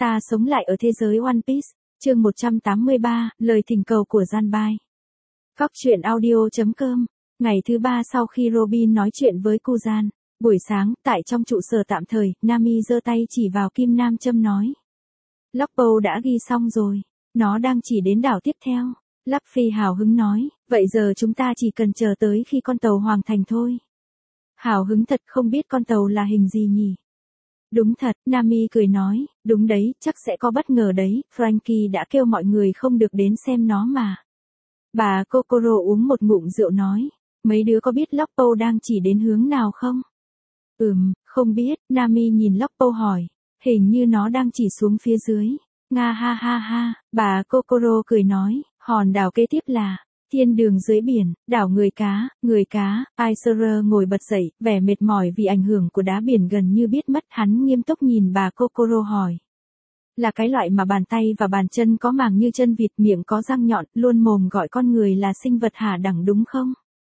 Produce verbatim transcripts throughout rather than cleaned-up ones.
Ta sống lại ở thế giới One Piece, chương một trăm tám mươi ba, lời thỉnh cầu của Janbai. Góc truyện audio chấm com, ngày thứ ba sau khi Robin nói chuyện với Kuzan, buổi sáng, tại trong trụ sở tạm thời, Nami giơ tay chỉ vào Kim Nam Châm nói. Loppo đã ghi xong rồi, nó đang chỉ đến đảo tiếp theo. Luffy hào hứng nói, vậy giờ chúng ta chỉ cần chờ tới khi con tàu hoàn thành thôi. Hào hứng thật, không biết con tàu là hình gì nhỉ? Đúng thật, Nami cười nói, đúng đấy, chắc sẽ có bất ngờ đấy, Franky đã kêu mọi người không được đến xem nó mà. Bà Kokoro uống một ngụm rượu nói, mấy đứa có biết Loppo đang chỉ đến hướng nào không? Ừm, không biết, Nami nhìn Loppo hỏi, hình như nó đang chỉ xuống phía dưới. Nga ha ha ha, bà Kokoro cười nói, hòn đảo kế tiếp là thiên đường dưới biển, đảo người cá, người cá. Aiser ngồi bật dậy, vẻ mệt mỏi vì ảnh hưởng của đá biển gần như biết mất, hắn nghiêm túc nhìn bà Kokoro hỏi. Là cái loại mà bàn tay và bàn chân có màng như chân vịt, miệng có răng nhọn, luôn mồm gọi con người là sinh vật hạ đẳng đúng không?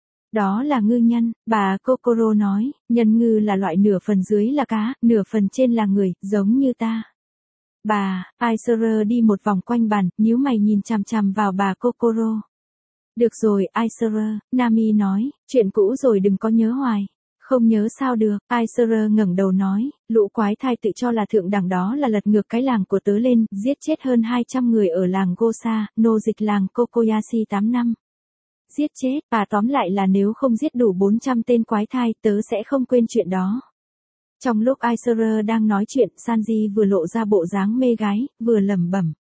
Đó là ngư nhân, bà Kokoro nói, nhân ngư là loại nửa phần dưới là cá, nửa phần trên là người, giống như ta. Bà, Aiser đi một vòng quanh bàn, nhíu mày nhìn chằm chằm vào bà Kokoro. Được rồi, Aiser, Nami nói, chuyện cũ rồi đừng có nhớ hoài. Không nhớ sao được, Aiser ngẩng đầu nói, lũ quái thai tự cho là thượng đẳng đó là lật ngược cái làng của tớ lên, giết chết hơn hai trăm người ở làng Gosa, nô dịch làng Kokoyashi tám năm. Giết chết, và tóm lại là nếu không giết đủ bốn trăm tên quái thai, tớ sẽ không quên chuyện đó. Trong lúc Aiser đang nói chuyện, Sanji vừa lộ ra bộ dáng mê gái, vừa lẩm bẩm.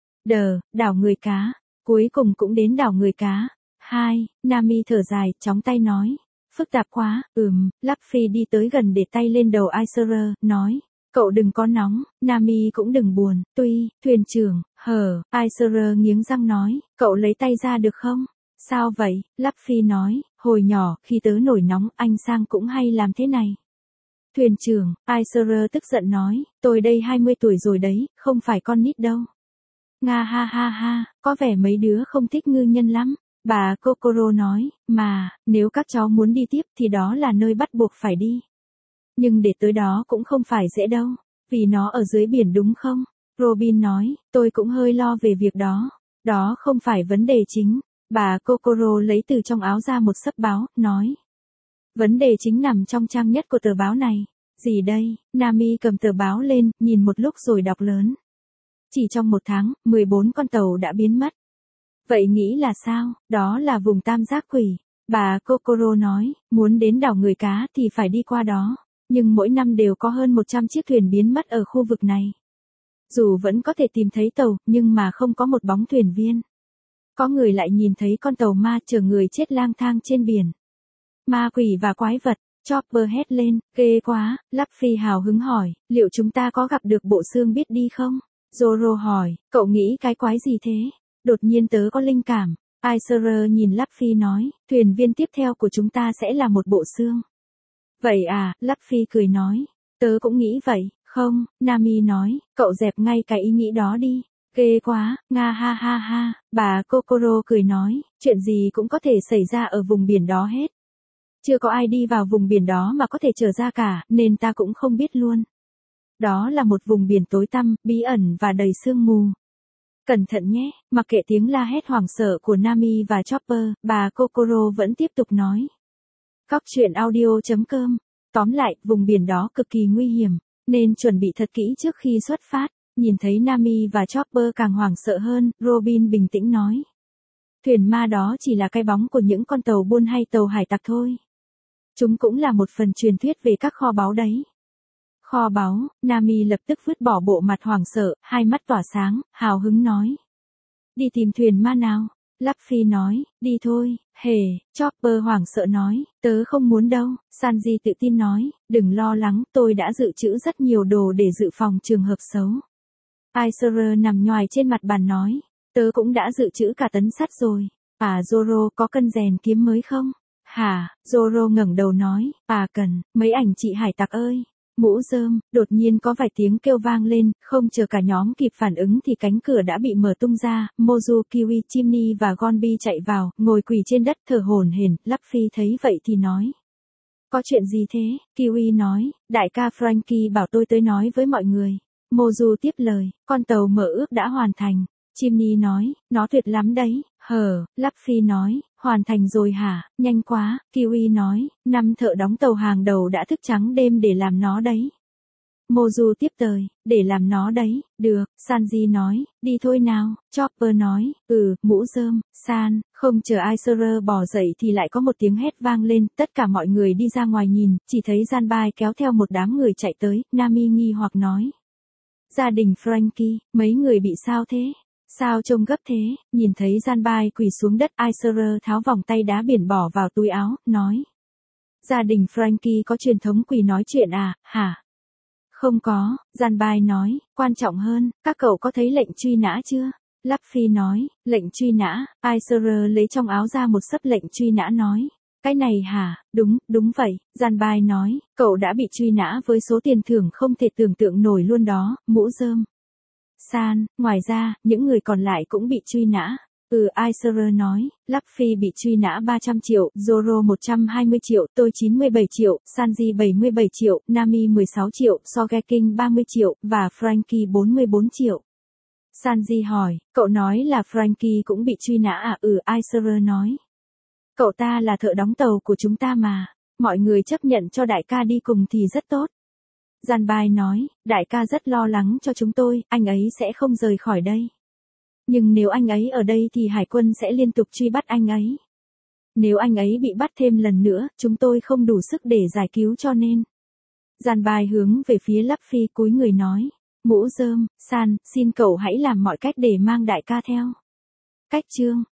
Đờ, đảo người cá, cuối cùng cũng đến đảo người cá. Hai, Nami thở dài, chóng tay nói. Phức tạp quá, ừm, Luffy đi tới gần để tay lên đầu Aiser, nói. Cậu đừng có nóng, Nami cũng đừng buồn, tuy, thuyền trưởng, hờ, Aiser nghiến răng nói, cậu lấy tay ra được không? Sao vậy? Luffy nói, hồi nhỏ, khi tớ nổi nóng, anh Sang cũng hay làm thế này. Thuyền trưởng, Aiser tức giận nói, tôi đây hai mươi tuổi rồi đấy, không phải con nít đâu. Nga ha ha ha, có vẻ mấy đứa không thích ngư nhân lắm. Bà Kokoro nói, mà, nếu các cháu muốn đi tiếp thì đó là nơi bắt buộc phải đi. Nhưng để tới đó cũng không phải dễ đâu, vì nó ở dưới biển đúng không? Robin nói, tôi cũng hơi lo về việc đó. Đó không phải vấn đề chính. Bà Kokoro lấy từ trong áo ra một xấp báo, nói. Vấn đề chính nằm trong trang nhất của tờ báo này. Gì đây? Nami cầm tờ báo lên, nhìn một lúc rồi đọc lớn. Chỉ trong một tháng, mười bốn con tàu đã biến mất. Vậy nghĩ là sao? Đó là vùng tam giác quỷ. Bà Kokoro nói, muốn đến đảo người cá thì phải đi qua đó. Nhưng mỗi năm đều có hơn một trăm chiếc thuyền biến mất ở khu vực này. Dù vẫn có thể tìm thấy tàu, nhưng mà không có một bóng thuyền viên. Có người lại nhìn thấy con tàu ma chở người chết lang thang trên biển. Ma quỷ và quái vật, Chopper hét lên, ghê quá. Luffy hào hứng hỏi, liệu chúng ta có gặp được bộ xương biết đi không? Zoro hỏi, cậu nghĩ cái quái gì thế? Đột nhiên tớ có linh cảm. Aiser nhìn Luffy nói, thuyền viên tiếp theo của chúng ta sẽ là một bộ xương. Vậy à, Luffy cười nói, tớ cũng nghĩ vậy, không, Nami nói, cậu dẹp ngay cái ý nghĩ đó đi. Ghê quá, nga ha ha ha, bà Kokoro cười nói, chuyện gì cũng có thể xảy ra ở vùng biển đó hết. Chưa có ai đi vào vùng biển đó mà có thể trở ra cả, nên ta cũng không biết luôn. Đó là một vùng biển tối tăm, bí ẩn và đầy sương mù. Cẩn thận nhé, mặc kệ tiếng la hét hoảng sợ của Nami và Chopper, bà Kokoro vẫn tiếp tục nói. Góc truyện audio chấm com, tóm lại, vùng biển đó cực kỳ nguy hiểm, nên chuẩn bị thật kỹ trước khi xuất phát. Nhìn thấy Nami và Chopper càng hoảng sợ hơn, Robin bình tĩnh nói. Thuyền ma đó chỉ là cái bóng của những con tàu buôn hay tàu hải tặc thôi. Chúng cũng là một phần truyền thuyết về các kho báu đấy. Kho báu, Nami lập tức vứt bỏ bộ mặt hoảng sợ, hai mắt tỏa sáng, hào hứng nói. Đi tìm thuyền ma nào? Luffy nói, đi thôi, hề, Chopper hoảng sợ nói, tớ không muốn đâu. Sanji tự tin nói, đừng lo lắng, tôi đã dự trữ rất nhiều đồ để dự phòng trường hợp xấu. Aiser nằm nhoài trên mặt bàn nói, tớ cũng đã dự trữ cả tấn sắt rồi. À Zoro có cân rèn kiếm mới không? Hả? Zoro ngẩng đầu nói, à cần, mấy ảnh chị hải tặc ơi. Mũ rơm, đột nhiên có vài tiếng kêu vang lên, không chờ cả nhóm kịp phản ứng thì cánh cửa đã bị mở tung ra, Mozu, Kiwi, Chimney và Gonbi chạy vào, ngồi quỳ trên đất thở hổn hển. Luffy thấy vậy thì nói. Có chuyện gì thế? Kiwi nói, đại ca Franky bảo tôi tới nói với mọi người. Mozu tiếp lời, con tàu mở ước đã hoàn thành. Chimney nói, nó tuyệt lắm đấy. Hờ, Luffy nói, hoàn thành rồi hả, nhanh quá. Kiwi nói, năm thợ đóng tàu hàng đầu đã thức trắng đêm để làm nó đấy. Mozu tiếp lời, để làm nó đấy, được. Sanji nói, đi thôi nào. Chopper nói, ừ, mũ rơm. San, không chờ Aiser bò dậy thì lại có một tiếng hét vang lên, tất cả mọi người đi ra ngoài nhìn, chỉ thấy Janbai kéo theo một đám người chạy tới. Nami nghi hoặc nói, gia đình Franky, mấy người bị sao thế? Sao trông gấp thế? Nhìn thấy Janbai quỳ xuống đất, Aiser tháo vòng tay đá biển bỏ vào túi áo, nói, gia đình Franky có truyền thống quỳ nói chuyện à, hả? Không có, Janbai nói, quan trọng hơn, các cậu có thấy lệnh truy nã chưa? Luffy nói, lệnh truy nã. Aiser lấy trong áo ra một xấp lệnh truy nã nói, cái này hả? Đúng, đúng vậy. Janbai nói, cậu đã bị truy nã với số tiền thưởng không thể tưởng tượng nổi luôn đó. Mũ rơm. San, ngoài ra, những người còn lại cũng bị truy nã. Ừ, Aiser nói, Luffy bị truy nã ba trăm triệu, Zoro một trăm hai mươi triệu, tôi chín mươi bảy triệu, Sanji bảy mươi bảy triệu, Nami mười sáu triệu, Sogeking ba mươi triệu, và Franky bốn mươi bốn triệu. Sanji hỏi, cậu nói là Franky cũng bị truy nã à? Ừ, Aiser nói. Cậu ta là thợ đóng tàu của chúng ta mà, mọi người chấp nhận cho đại ca đi cùng thì rất tốt. Janbai nói, đại ca rất lo lắng cho chúng tôi, anh ấy sẽ không rời khỏi đây. Nhưng nếu anh ấy ở đây thì hải quân sẽ liên tục truy bắt anh ấy. Nếu anh ấy bị bắt thêm lần nữa, chúng tôi không đủ sức để giải cứu cho nên. Janbai hướng về phía Luffy cúi người nói, mũ rơm, San, xin cậu hãy làm mọi cách để mang đại ca theo. Cách chương